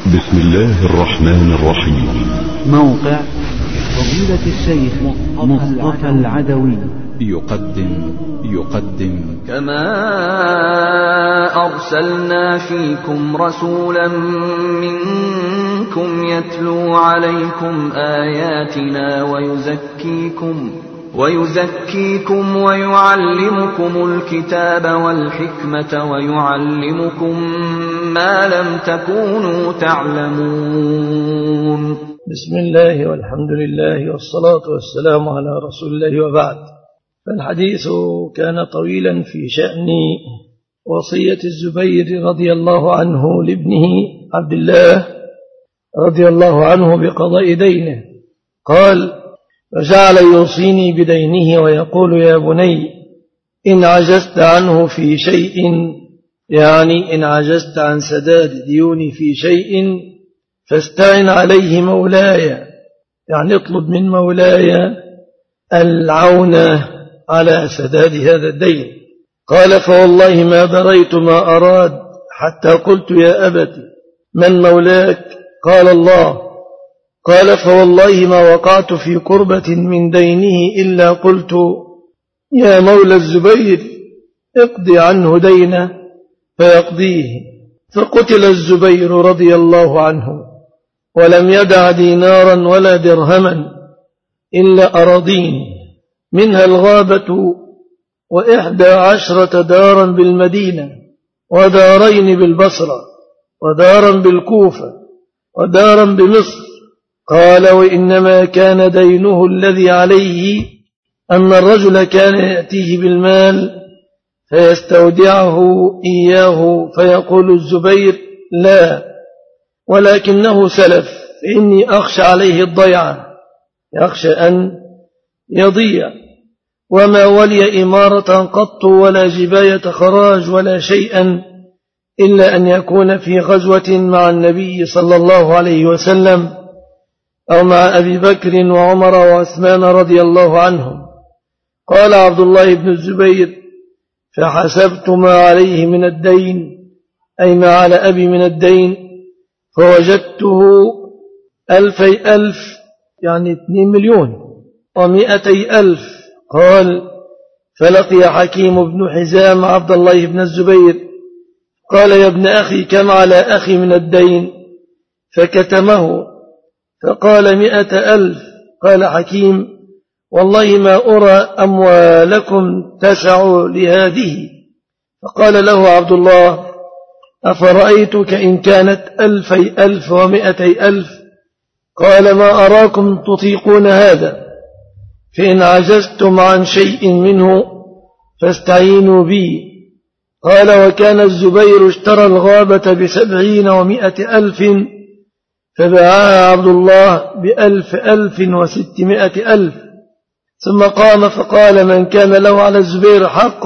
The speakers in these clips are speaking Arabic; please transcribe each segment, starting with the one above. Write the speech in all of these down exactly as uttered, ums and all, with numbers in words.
بسم الله الرحمن الرحيم. موقع فضيلة الشيخ مصطفى العدوي يقدم يقدم كما أرسلنا فيكم رسولا منكم يتلو عليكم آياتنا ويزكيكم ويزكيكم ويعلمكم الكتاب والحكمة ويعلمكم ما لم تكونوا تعلمون. بسم الله والحمد لله والصلاة والسلام على رسول الله وبعد. فالحديث كان طويلا في شأن وصية الزبير رضي الله عنه لابنه عبد الله رضي الله عنه بقضاء دينه. قال: فجعل يوصيني بدينه ويقول: يا بني إن عجزت عنه في شيء، يعني إن عجزت عن سداد ديوني في شيء فاستعن عليه مولاي، يعني اطلب من مولاي العون على سداد هذا الدين. قال: فوالله ما دريت ما أراد حتى قلت: يا أبت من مولاك؟ قال: الله. قال: فوالله ما وقعت في كربة من دينه إلا قلت: يا مولى الزبير اقضي عنه دينه فيقضيه. فقتل الزبير رضي الله عنه ولم يدع دينارا ولا درهما إلا أراضين، منها الغابة وإحدى عشرة دارا بالمدينة، ودارين بالبصرة، ودارا بالكوفة، ودارا بمصر. قال: وإنما كان دينه الذي عليه أن الرجل كان يأتيه بالمال فيستودعه إياه فيقول الزبير: لا، ولكنه سلف، فإني أخشى عليه الضيعة، يخشى أن يضيع. وما ولي إمارة قط ولا جباية خراج ولا شيئا إلا أن يكون في غزوة مع النبي صلى الله عليه وسلم أو مع أبي بكر وعمر وعثمان رضي الله عنهم. قال عبد الله بن الزبير: فحسبت ما عليه من الدين، أي ما على أبي من الدين، فوجدته ألفي ألف، يعني اثنين مليون ومئتي ألف. قال: فلقي حكيم بن حزام عبد الله بن الزبير قال: يا ابن أخي كم على أخي من الدين؟ فكتمه فقال: مئة ألف. قال حكيم: والله ما أرى أموالكم تسع لهذه. فقال له عبد الله: أفرأيتك إن كانت ألفي ألف ومئتي ألف؟ قال: ما أراكم تطيقون هذا، فإن عجزتم عن شيء منه فاستعينوا بي. قال: وكان الزبير اشترى الغابة بسبعين ومئة ألف، فباعها عبد الله بألف ألف وستمائة ألف. ثم قام فقال: من كان له على الزبير حق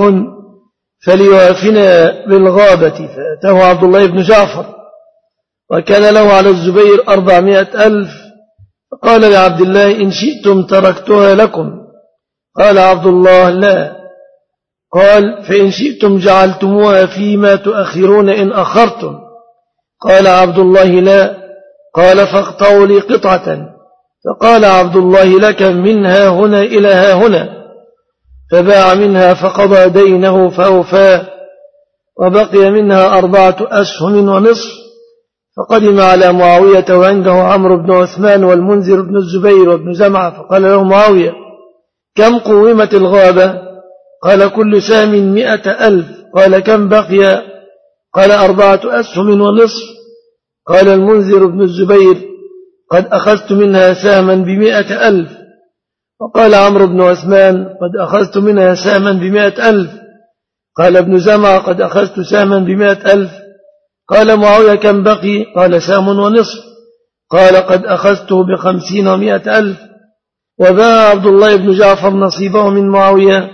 فليوافنا بالغابة. فأتاه عبد الله بن جعفر وكان له على الزبير أربعمائة ألف، فقال لعبد الله: إن شئتم تركتها لكم. قال عبد الله: لا. قال: فإن شئتم جعلتموها فيما تؤخرون إن أخرتم. قال عبد الله: لا. قال: فاقطعوا لي قطعة. فقال عبد الله: لك منها هنا إلى ها هنا. فباع منها فقضى دينه فأوفاه، وبقي منها أربعة أسهم ونصف. فقدم على معاوية وعنده عمرو بن عثمان والمنذر بن الزبير وابن زمعة. فقال له معاوية: كم قومت الغابة؟ قال: كل سهم مئة ألف. قال: كم بقي؟ قال: أربعة أسهم ونصف. قال المنذر بن الزبير: قد أخذت منها سهما بمئة ألف. وقال عمرو بن عثمان: قد أخذت منها سهما بمئة ألف. قال ابن زمعة: قد أخذت سهما بمئة ألف. قال معاوية: كم بقي؟ قال: سهم ونصف. قال: قد أخذته بخمسين ومئة ألف. وباع عبد الله بن جعفر نصيبه من معاوية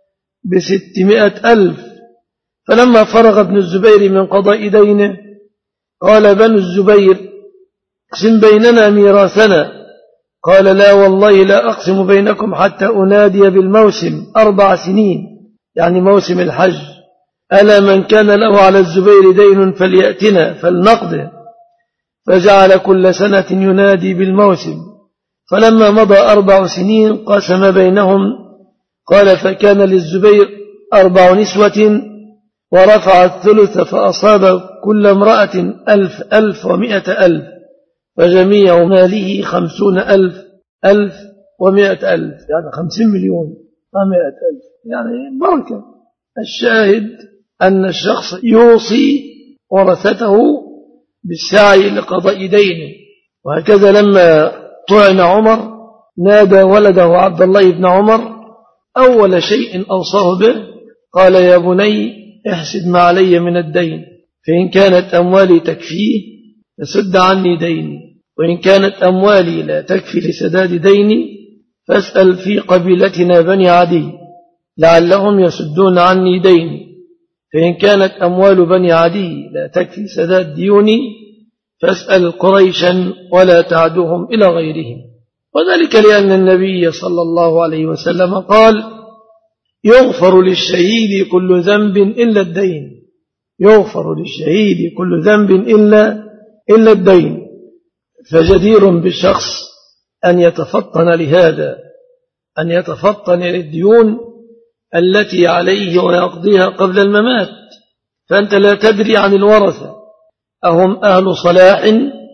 بستمائة ألف. فلما فرغ ابن الزبير من قضاء دينه قال بنو الزبير: اقسم بيننا ميراثنا. قال: لا والله لا أقسم بينكم حتى أنادي بالموسم أربع سنين، يعني موسم الحج. ألا من كان له على الزبير دين فليأتنا فلنقضه. فجعل كل سنة ينادي بالموسم. فلما مضى أربع سنين قسم بينهم، قال فكان للزبير أربع نسوة ورفع الثلث فأصاب كل امرأة ألف ألف ومئة ألف، فجميع ماله خمسون ألف ألف ومئة ألف، يعني خمسين مليون ومئة ألف، يعني بركة. الشاهد أن الشخص يوصي ورثته بالسعي لقضاء دينه. وهكذا لما طعن عمر نادى ولده عبد الله بن عمر أول شيء أوصاه به قال يا بني احسد ما علي من الدين، فإن كانت أموالي تكفيه فسد عني ديني، وإن كانت أموالي لا تكفي لسداد ديني فاسأل في قبيلتنا بني عدي لعلهم يسدون عني ديني، فإن كانت أموال بني عدي لا تكفي سداد ديوني فاسأل قريشا ولا تعدهم إلى غيرهم. وذلك لأن النبي صلى الله عليه وسلم قال يغفر للشهيد كل ذنب إلا الدين، يغفر للشهيد كل ذنب إلا, إلا الدين. فجدير بالشخص أن يتفطن لهذا، أن يتفطن للديون التي عليه ويقضيها قبل الممات. فأنت لا تدري عن الورثة أهم أهل صلاح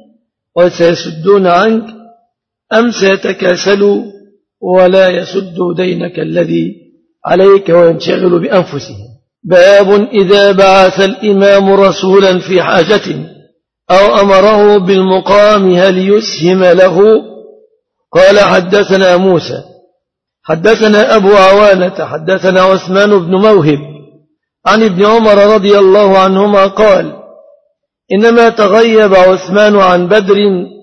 وسيسدون عنك أم سيتكاسلوا ولا يسدوا دينك الذي عليك وينشغلوا بأنفسهم. باب إذا بعث الإمام رسولا في حاجة أو أمره بالمقام هل يسهم له؟ قال حدثنا موسى حدثنا أبو عوانة حدثنا عثمان بن موهب عن ابن عمر رضي الله عنهما قال إنما تغيب عثمان عن بدر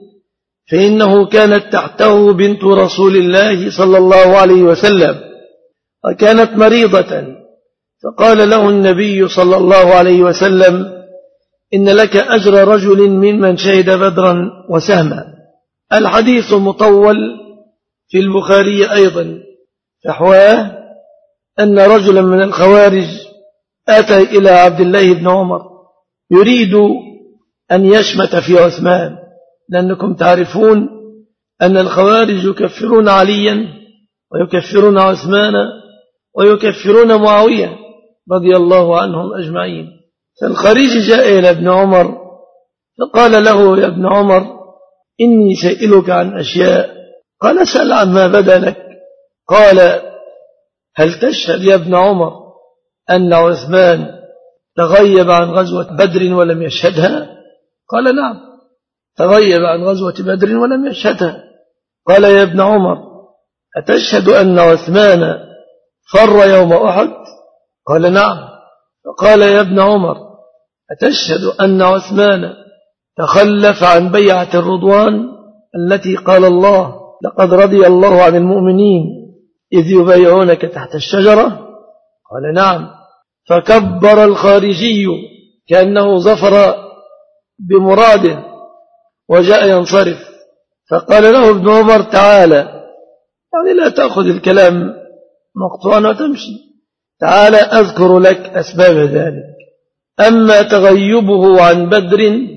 فإنه كانت تحته بنت رسول الله صلى الله عليه وسلم وكانت مريضة، فقال له النبي صلى الله عليه وسلم إن لك أجر رجل ممن شهد بدرا وسهما. الحديث مطول في البخاري أيضا، فحواه أن رجلا من الخوارج أتى إلى عبد الله بن عمر يريد أن يشمت في عثمان، لأنكم تعرفون أن الخوارج يكفرون عليا ويكفرون عثمان ويكفرون معاوية رضي الله عنهم أجمعين. فالخارجي جاء إلى ابن عمر فقال له يا ابن عمر إني سائلك عن أشياء. قال سأل عما بدا لك. قال هل تشهد يا ابن عمر أن عثمان تغيب عن غزوة بدر ولم يشهدها؟ قال نعم تغيب عن غزوة بدر ولم يشهدها. قال يا ابن عمر أتشهد أن عثمان فر يوم أحد؟ قال نعم. فقال يا ابن عمر أتشهد أن عثمان تخلف عن بيعة الرضوان التي قال الله لقد رضي الله عن المؤمنين إذ يبايعونك تحت الشجرة؟ قال نعم. فكبر الخارجي كأنه ظفر بمراده وجاء ينصرف. فقال له ابن عمر تعالى، يعني لا تأخذ الكلام مقطوعا وتمشي، تعالى أذكر لك أسباب ذلك. أما تغيبه عن بدر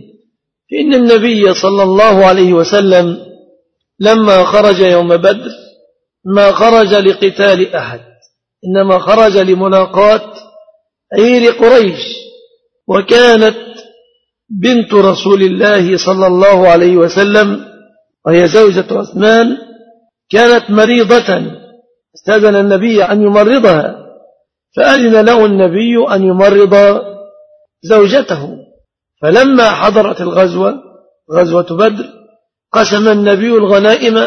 فإن النبي صلى الله عليه وسلم لما خرج يوم بدر ما خرج لقتال أحد، إنما خرج لملاقاة عير قريش. وكانت بنت رسول الله صلى الله عليه وسلم وهي زوجة عثمان كانت مريضة، استأذن النبي أن يمرضها، فأذن له النبي أن يمرض زوجته. فلما حضرت الغزوة غزوة بدر قسم النبي الغنائم،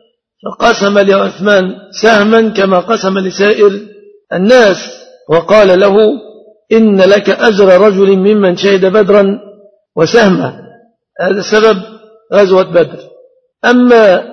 فقسم لعثمان سهما كما قسم لسائر الناس، وقال له إن لك أجر رجل ممن شهد بدرا وسهما. هذا سبب غزوة بدر. أما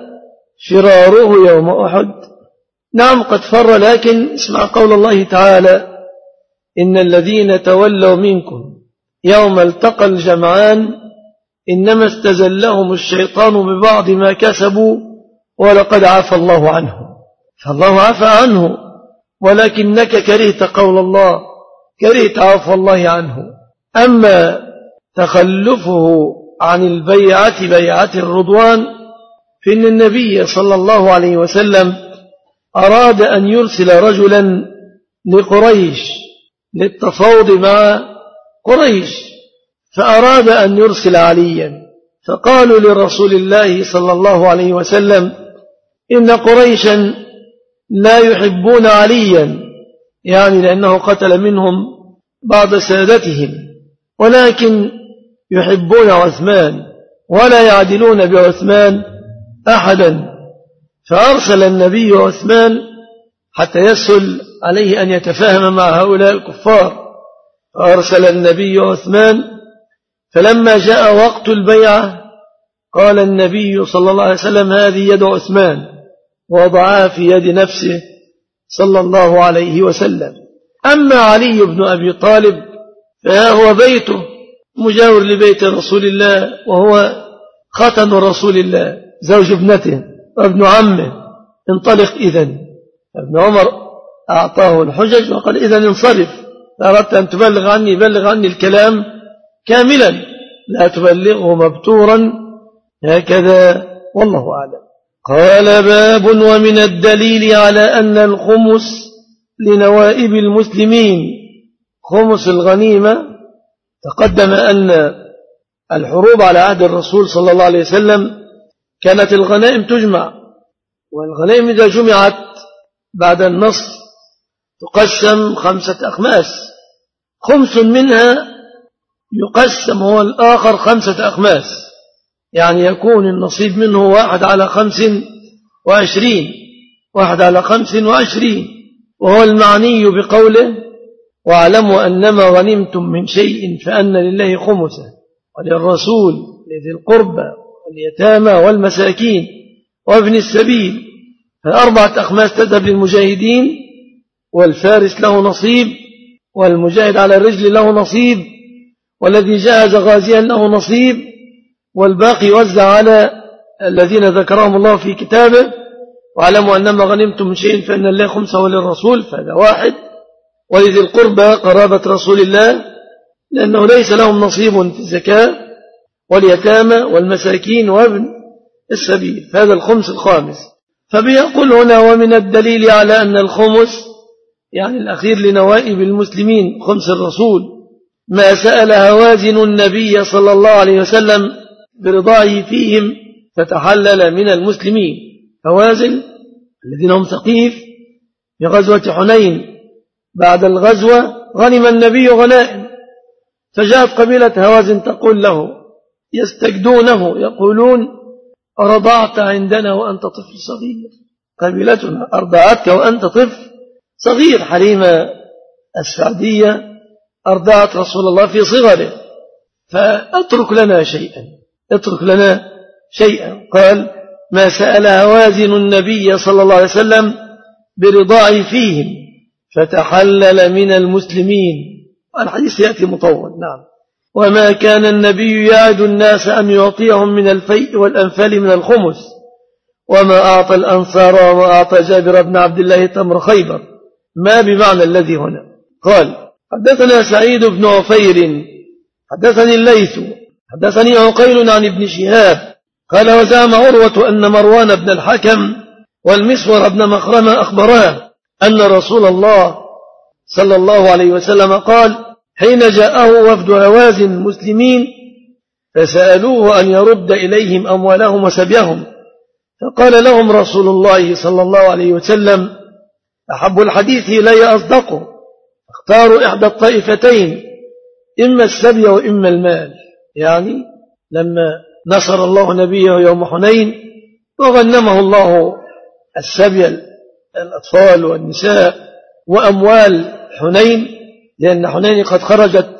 فراره يوم أحد نعم قد فر، لكن اسمع قول الله تعالى إن الذين تولوا منكم يوم التقى الجمعان إنما استزلهم الشيطان ببعض ما كسبوا ولقد عفى الله عنه. فالله عفى عنه، ولكنك كرهت قول الله، كرهت عفو الله عنه. أما تخلفه عن البيعة بيعة الرضوان في أن النبي صلى الله عليه وسلم أراد أن يرسل رجلا لقريش للتفاوض مع قريش، فأراد أن يرسل عليا، فقالوا لرسول الله صلى الله عليه وسلم إن قريشا لا يحبون عليا، يعني لأنه قتل منهم بعض سادتهم، ولكن يحبون عثمان ولا يعدلون بعثمان أحدا. فأرسل النبي عثمان حتى يسهل عليه أن يتفاهم مع هؤلاء الكفار، فأرسل النبي عثمان، فلما جاء وقت البيعة قال النبي صلى الله عليه وسلم هذه يد عثمان، ووضعها في يد نفسه صلى الله عليه وسلم. أما علي بن أبي طالب فها هو بيته مجاور لبيت رسول الله، وهو ختن رسول الله زوج ابنته وابن عمه، انطلق إذن. ابن عمر أعطاه الحجج وقال إذن انصرف، أردت أن تبلغ عني بلغ عني الكلام كاملا، لا تبلغه مبتورا هكذا، والله أعلم. قال باب ومن الدليل على أن الخمس لنوائب المسلمين خمس الغنيمة. تقدم أن الحروب على عهد الرسول صلى الله عليه وسلم كانت الغنائم تجمع، والغنائم إذا جمعت بعد النصر تقسم خمسة أخماس، خمس منها يقسم هو الآخر خمسة أخماس، يعني يكون النصيب منه واحد على خمس وعشرين واحد على خمس وعشرين، وهو المعني بقوله واعلموا أنما غنمتم من شيء فأن لله خمسه وللرسول لذي القربى واليتامى والمساكين وابن السبيل، فالأربعة أخماس تذهب للمجاهدين، والفارس له نصيب، والمجاهد على الرجل له نصيب، والذي جاهز غازيا له نصيب، والباقي يوزع على الذين ذكرهم الله في كتابه. واعلموا أنما غنمتم من شيء فإن الله خمسه وللرسول، فهذا واحد، ولذي القربى قرابة رسول الله لأنه ليس لهم نصيب في الزكاة، واليتامى والمساكين وابن السبيل، فهذا الخمس الخامس. فبيقول هنا ومن الدليل على أن الخمس يعني الأخير لنوائب المسلمين خمس الرسول ما سأل هوازن النبي صلى الله عليه وسلم برضاه فيهم فتحلل من المسلمين. هوازن الذين هم ثقيف في غزوة حنين، بعد الغزوة غنم النبي غنائم، فجاءت قبيلة هوازن تقول له يستجدونه يقولون أرضعت عندنا وأنت طفل صغير، قبيلتنا أرضعتك وأنت طفل صغير. حليمة السعدية أرضعت رسول الله في صغره، فأترك لنا شيئا اترك لنا شيئا. قال ما سأل هوازن النبي صلى الله عليه وسلم برضاع فيهم فتحلل من المسلمين. الحديث يأتي مطول. نعم. وما كان النبي يعد الناس أن يعطيهم من الفيء والأنفال من الخمس، وما أعطى الأنصار وما أعطى جابر بن عبد الله تمر خيبر، ما بمعنى الذي هنا. قال حدثنا سعيد بن عفير حدثني الليث حدثني عقيل عن ابن شهاب قال وزعم عروة أن مروان بن الحكم والمسور بن مخرمة أخبراه أن رسول الله صلى الله عليه وسلم قال حين جاءه وفد هوازن المسلمين فسألوه أن يرد إليهم أموالهم وسبيهم، فقال لهم رسول الله صلى الله عليه وسلم أحب الحديث إلي أصدقه، اختاروا إحدى الطائفتين إما السبي وإما المال. يعني لما نصر الله نبيه يوم حنين وغنمه الله السبي الأطفال والنساء وأموال حنين، لأن حنين قد خرجت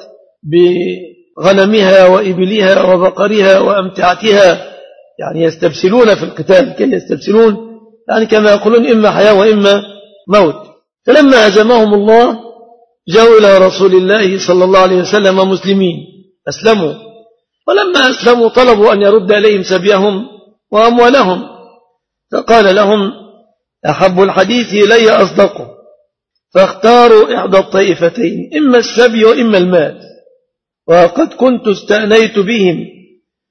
بغنمها وإبلها وبقرها وأمتعتها، يعني يستبسلون في القتال كي يستبسلون، يعني كما يقولون إما حياة وإما موت. فلما هزمهم الله جاءوا إلى رسول الله صلى الله عليه وسلم مسلمين أسلموا، ولما أسلموا طلبوا أن يرد إليهم سبيهم وأموالهم، فقال لهم أحب الحديث إلي أصدقه، فاختاروا إحدى الطائفتين إما السبي وإما المال، وقد كنت استأنيت بهم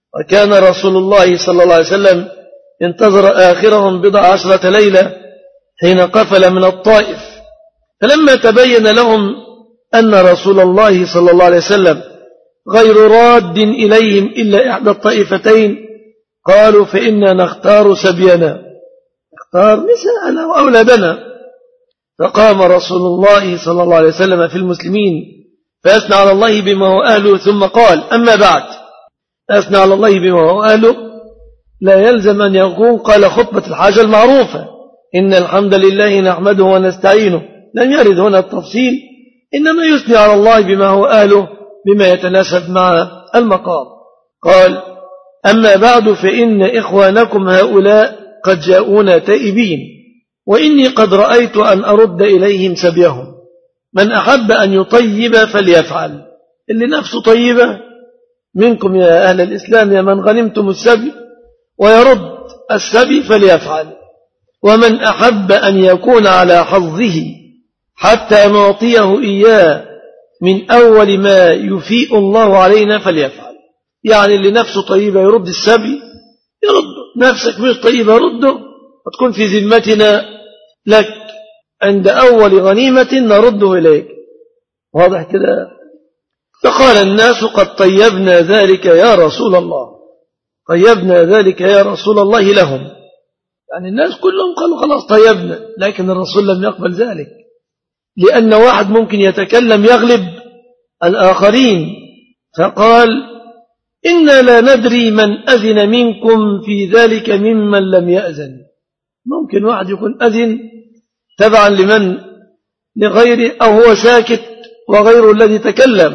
وكان رسول الله صلى الله عليه وسلم انتظر آخرهم بضع عشرة ليلة حين قفل من الطائف، فلما تبين لهم أن رسول الله صلى الله عليه وسلم غير راد إليهم إلا إحدى الطائفتين قالوا فإنا نختار سبينا، نختار نساءنا وأولادنا. فقام رسول الله صلى الله عليه وسلم في المسلمين فأثنى على الله بما هو أهله، ثم قال أما بعد، أثنى على الله بما هو أهله لا يلزم أن يكون قال خطبة الحاجة المعروفة إن الحمد لله نحمده ونستعينه، لم يرد هنا التفصيل، إنما يثني على الله بما هو أهله بما يتناسب مع المقام. قال أما بعد فإن إخوانكم هؤلاء قد جاءونا تائبين، وإني قد رأيت أن أرد إليهم سبيهم، من أحب أن يطيب فليفعل، اللي نفسه طيبة منكم يا أهل الإسلام يا من غنمتم السبي ويرد السبي فليفعل، ومن أحب أن يكون على حظه حتى نعطيه إياه من أول ما يفيء الله علينا فليفعل. يعني اللي نفسه طيبة يرد السبي يرده، نفسك مش طيبة رده، وتكون في ذمتنا لك، عند أول غنيمة نرده إليك. واضح كده؟ فقال الناس قد طيبنا ذلك يا رسول الله، طيبنا ذلك يا رسول الله لهم، يعني الناس كلهم قالوا خلاص طيبنا، لكن الرسول لم يقبل ذلك، لأن واحد ممكن يتكلم يغلب الآخرين، فقال إنا لا ندري من أذن منكم في ذلك ممن لم يأذن. ممكن واحد يكون أذن تبعا لمن لغيره، أو هو ساكت وغيره الذي تكلم،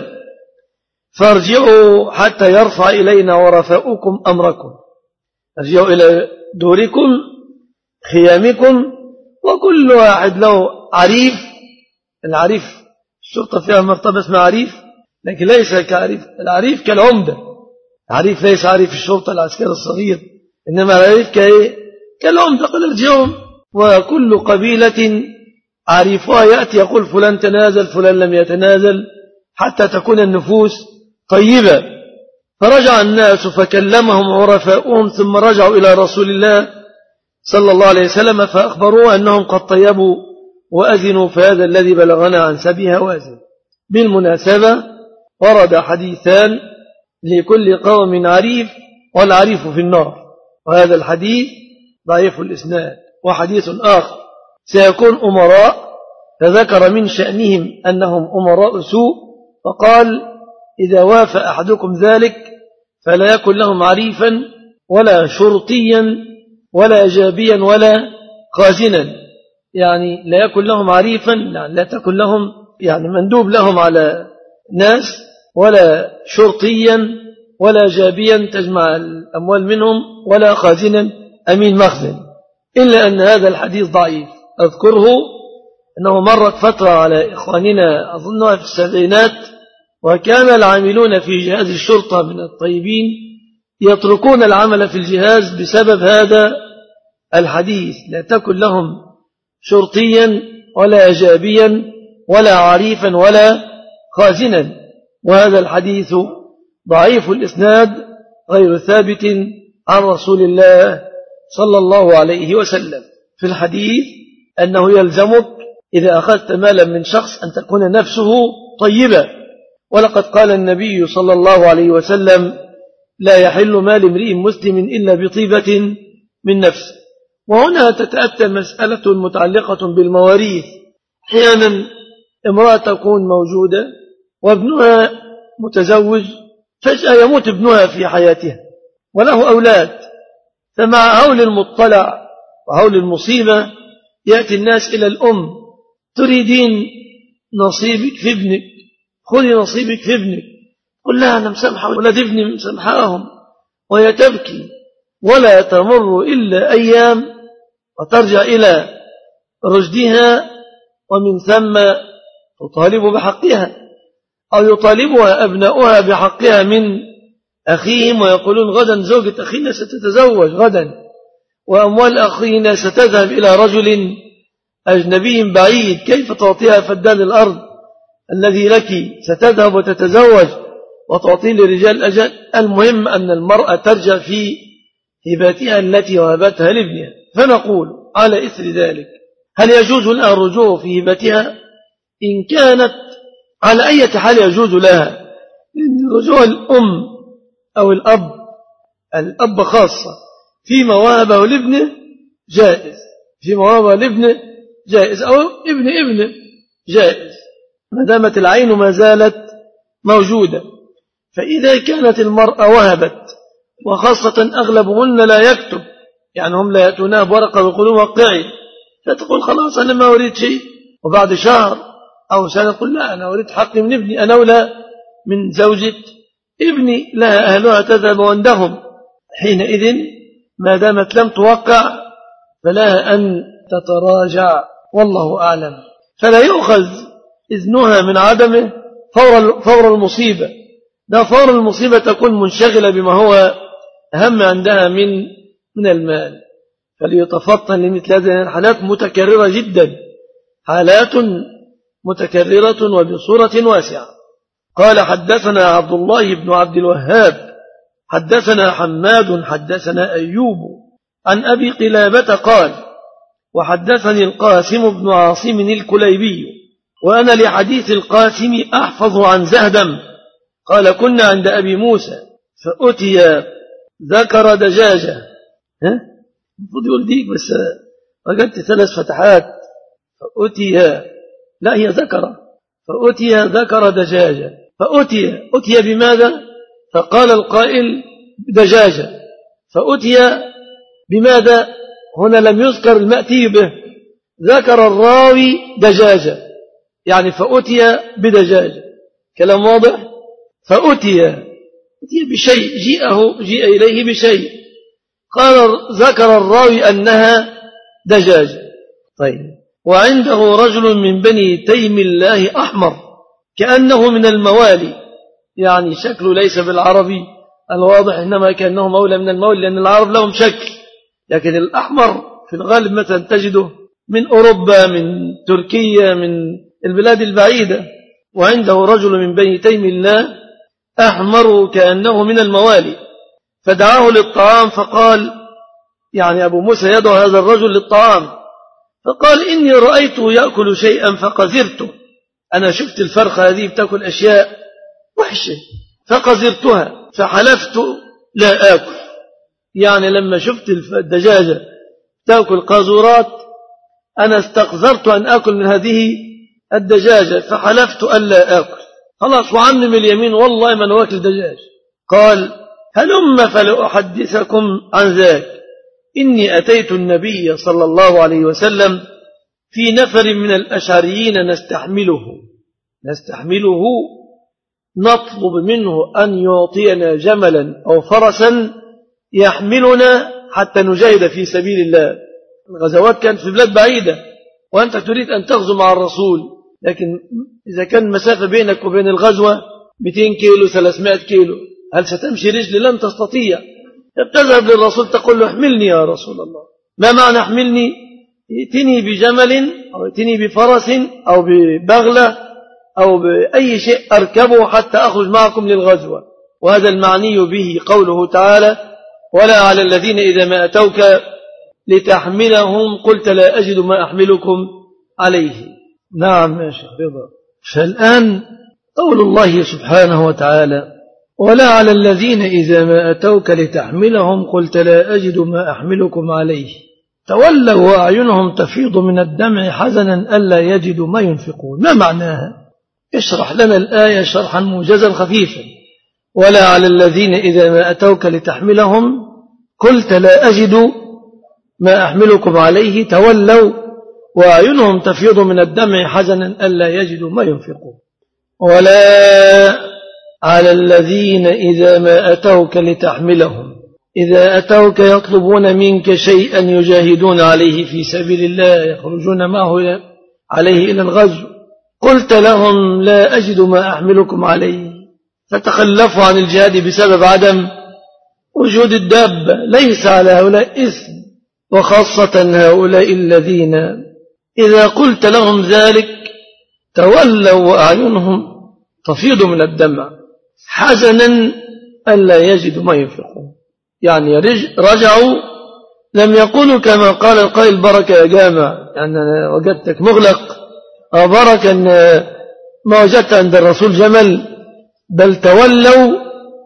فارجعوا حتى يرفع إلينا ورفاؤكم أمركم، ارجعوا إلى دوركم خيامكم، وكل واحد له عريف. العريف الشرطة فيها مرتبة اسمها عريف، لكن ليس كعريف، العريف كالعمدة، العريف ليس عريف الشرطة العسكري الصغير، إنما العريف كالعمدة. قال ارجعوا، وكل قبيلة عريفها يأتي يقول فلان تنازل فلان لم يتنازل حتى تكون النفوس طيبة. فرجع الناس فكلمهم عرفاؤهم، ثم رجعوا إلى رسول الله صلى الله عليه وسلم فأخبروه أنهم قد طيبوا وأذنوا، فهذا الذي بلغنا عن سبيها وأذن. بالمناسبة ورد حديثان لكل قوم عريف، والعريف في النار، وهذا الحديث ضعيف الإسناد. وحديث آخر سيكون أمراء، فذكر من شأنهم أنهم أمراء سوء، فقال إذا وافى أحدكم ذلك فلا يكن لهم عريفا ولا شرطيا ولا جابيا ولا خازنا، يعني لا يكن لهم عريفا، يعني لا تكن لهم يعني مندوب لهم على ناس، ولا شرطيا ولا جابيا تجمع الأموال منهم، ولا خازنا أمين مخزن، إلا أن هذا الحديث ضعيف. أذكره أنه مرت فترة على إخواننا أظنها في السبعينات، وكان العاملون في جهاز الشرطة من الطيبين يتركون العمل في الجهاز بسبب هذا الحديث، لا تكن لهم شرطيا ولا جابيا ولا عريفا ولا خازنا، وهذا الحديث ضعيف الإسناد غير ثابت عن رسول الله صلى الله عليه وسلم. في الحديث أنه يلزمك إذا أخذت مالا من شخص أن تكون نفسه طيبة، ولقد قال النبي صلى الله عليه وسلم لا يحل مال امرئ مسلم إلا بطيبة من نفس. وهنا تتأتى مسألة متعلقة بالمواريث، أحيانا امرأة تكون موجودة وابنها متزوج، فجأة يموت ابنها في حياتها وله أولاد، فمع هول المطلع وهول المصيبة يأتي الناس إلى الأم تريدين نصيبك في ابنك، خذي نصيبك في ابنك، قل لها أنا مسامحة ولد ابني مسامحاهم، وهي تبكي ولا تمر إلا أيام وترجع إلى رشدها، ومن ثم تطالب بحقها، أو يطالبها أبناؤها بحقها من أخيهم، ويقولون غدا زوجة أخينا ستتزوج غدا، وأموال أخينا ستذهب إلى رجل أجنبي بعيد، كيف تعطيها فدان الأرض الذي لك ستذهب وتتزوج وتعطي للرجال أجل. المهم أن المرأة ترجع في هباتها التي وهبتها لابنها. فنقول على إثر ذلك هل يجوز لها الرجوع في هبتها؟ إن كانت على أي حال يجوز لها، لأن رجوع الأم أو الأب الأب خاصة فيما وهبه لابنه جائز، فيما وهبه لابنه جائز، أو ابن ابنه جائز ما دامت العين ما زالت موجودة. فإذا كانت المرأة وهبت، وخاصة أغلبهن لا يكتب، يعني هم لا يأتونها بورقة ويقولون وقعي، فتقول خلاص أنا ما أريد شيء، وبعد شهر أو سنة تقول لا أنا أريد حقي من ابني أنا ولا من زوجة ابني، لا أهلها تذهب عندهم. حينئذ ما دامت لم توقع فلا أن تتراجع، والله أعلم. فلا يؤخذ إذنها من عدمه فور فور المصيبة، ده فور المصيبة تكون منشغلة بما هو أهم عندها من من المال. فليتفطن لمثل هذه الحالات متكررة جدا، حالات متكررة وبصورة واسعة. قال حدثنا عبد الله بن عبد الوهاب حدثنا حماد حدثنا أيوب عن أبي قلابة قال وحدثني القاسم بن عاصم الكليبي وأنا لحديث القاسم أحفظ عن زهدم قال كنا عند أبي موسى فأتي ذكر دجاجة، ها المفروض يقول ديك بس وجدت ثلاث فتحات، فأتي لا هي ذكر، فأتي ذكر دجاجة، فأتي أتي بماذا؟ فقال القائل دجاجة، فأتي بماذا؟ هنا لم يذكر المأتي به، ذكر الراوي دجاجة، يعني فأتي بدجاجة. كلام واضح؟ فأتي أتي بشيء، جيءه جيء إليه بشيء، قال ذكر الراوي أنها دجاجة. طيب، وعنده رجل من بني تيم الله أحمر كأنه من الموالي، يعني شكله ليس بالعربي الواضح، إنما كأنه مولى من المولى، لأن العرب لهم شكل، لكن الأحمر في الغالب مثلا تجده من أوروبا، من تركيا، من البلاد البعيدة. وعنده رجل من بني تيم الله أحمر كأنه من الموالي، فدعاه للطعام فقال، يعني أبو موسى يدعو هذا الرجل للطعام، فقال إني رأيته يأكل شيئا فقذرته، أنا شفت الفرخة هذه بتأكل أشياء وحشة فقذرتها فحلفت لا آكل، يعني لما شفت الدجاجة تأكل قاذورات أنا استقذرت أن آكل من هذه الدجاجة فحلفت ألا آكل، خلاص وعمم اليمين والله من واكل دجاج. قال هلم فلأحدثكم عن ذاك، إني أتيت النبي صلى الله عليه وسلم في نفر من الأشعريين نستحمله نستحمله نطلب منه أن يعطينا جملا أو فرسا يحملنا حتى نجاهد في سبيل الله. الغزوات كانت في بلاد بعيدة وأنت تريد أن تغزو مع الرسول، لكن إذا كان مسافة بينك وبين الغزوة مئتين كيلو ثلاثمائة كيلو، هل ستمشي رجل؟ لن تستطيع. تذهب للرسول تقول له احملني يا رسول الله. ما معنى احملني؟ ائتني بجمل أو ائتني بفرس أو ببغلة أو بأي شيء أركبه حتى أخرج معكم للغزوة. وهذا المعني به قوله تعالى ولا على الذين إذا ما أتوك لتحملهم قلت لا أجد ما أحملكم عليه. نعم يا شيخ رضا. فالآن قول الله سبحانه وتعالى ولا على الذين إذا ما أتوك لتحملهم قلت لا أجد ما أحملكم عليه تولوا وأعينهم تفيض من الدمع حزنا ألا يجدوا ما ينفقون. ما معناها؟ اشرح لنا الآية شرحا موجزا خفيفا. ولا على الذين إذا ما أتوك لتحملهم قلت لا أجد ما أحملكم عليه تولوا وأعينهم تفيض من الدمع حزنا ألا يجدوا ما ينفقون. ولا على الذين إذا ما أتوك لتحملهم، إذا أتوك يطلبون منك شيئا يجاهدون عليه في سبيل الله يخرجون معه عليه إلى الغزو قلت لهم لا أجد ما أحملكم عليه فتخلفوا عن الجهاد بسبب عدم وجود الدابة، ليس على هؤلاء إثم، وخاصة هؤلاء الذين إذا قلت لهم ذلك تولوا وأعينهم تفيض من الدمع. حزنا ألا يجدوا ما ينفقون. يعني رجعوا لم يقولوا كما قال القائل بركة يا جامع، يعني أنا وجدتك مغلق أو بركة أن ما وجدت عند الرسول جمل، بل تولوا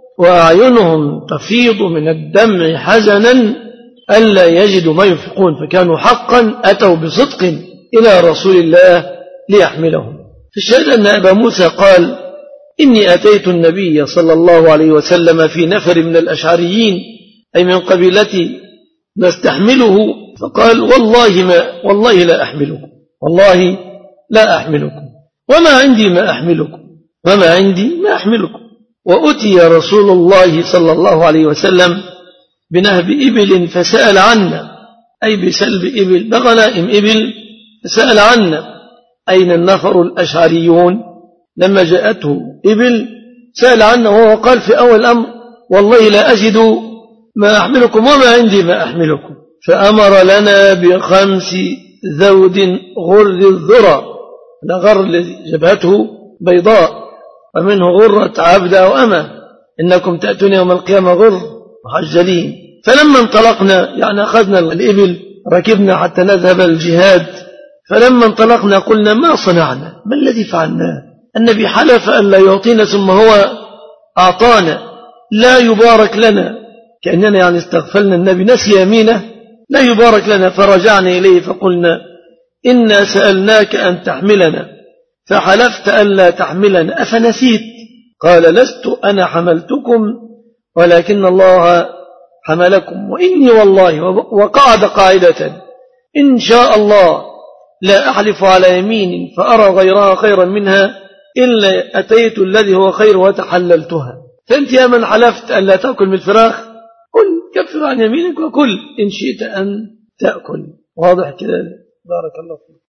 وأعينهم تفيض من الدمع حزنا ألا يجدوا ما ينفقون، فكانوا حقا أتوا بصدق إلى رسول الله ليحملهم. في الشهادة أن أبا موسى قال إني أتيت النبي صلى الله عليه وسلم في نفر من الأشعريين أي من قبيلتي نستحمله، فقال والله ما والله لا أحملكم، والله لا أحملكم، وما عندي ما أحملكم، وما عندي ما أحملكم. وأتي رسول الله صلى الله عليه وسلم بنهب إبل فسأل عنا، أي بسلب إبل بغنائم إبل فسأل عنا أين النفر الأشعريون. لما جاءته إبل سأل عنا وهو قال في أول الأمر والله لا أجد ما أحملكم وما عندي ما أحملكم، فأمر لنا بخمس ذود غر الذرى، الغر الذي جبهته بيضاء ومنه غرة عبد أو أمة، إنكم تأتون يوم القيامة غر محجلين. فلما انطلقنا يعني أخذنا الإبل ركبنا حتى نذهب الجهاد، فلما انطلقنا قلنا ما صنعنا، ما الذي فعلناه؟ النبي حلف أن لا يعطينا ثم هو أعطانا، لا يبارك لنا، كأننا يعني استغفلنا النبي نسي يمينه، لا يبارك لنا. فرجعنا إليه فقلنا إنا سألناك أن تحملنا فحلفت أن لا تحملنا أفنسيت؟ قال لست أنا حملتكم ولكن الله حملكم، وإني والله وقعد قاعدة إن شاء الله لا أحلف على يمين فأرى غيرها خيرا منها إلا أتيت الذي هو خير وتحللتها. فأنت يا من حلفت أن لا تأكل من الفراخ قل كفر عن يمينك وكل إن شئت أن تأكل. واضح كده؟ بارك الله فيك.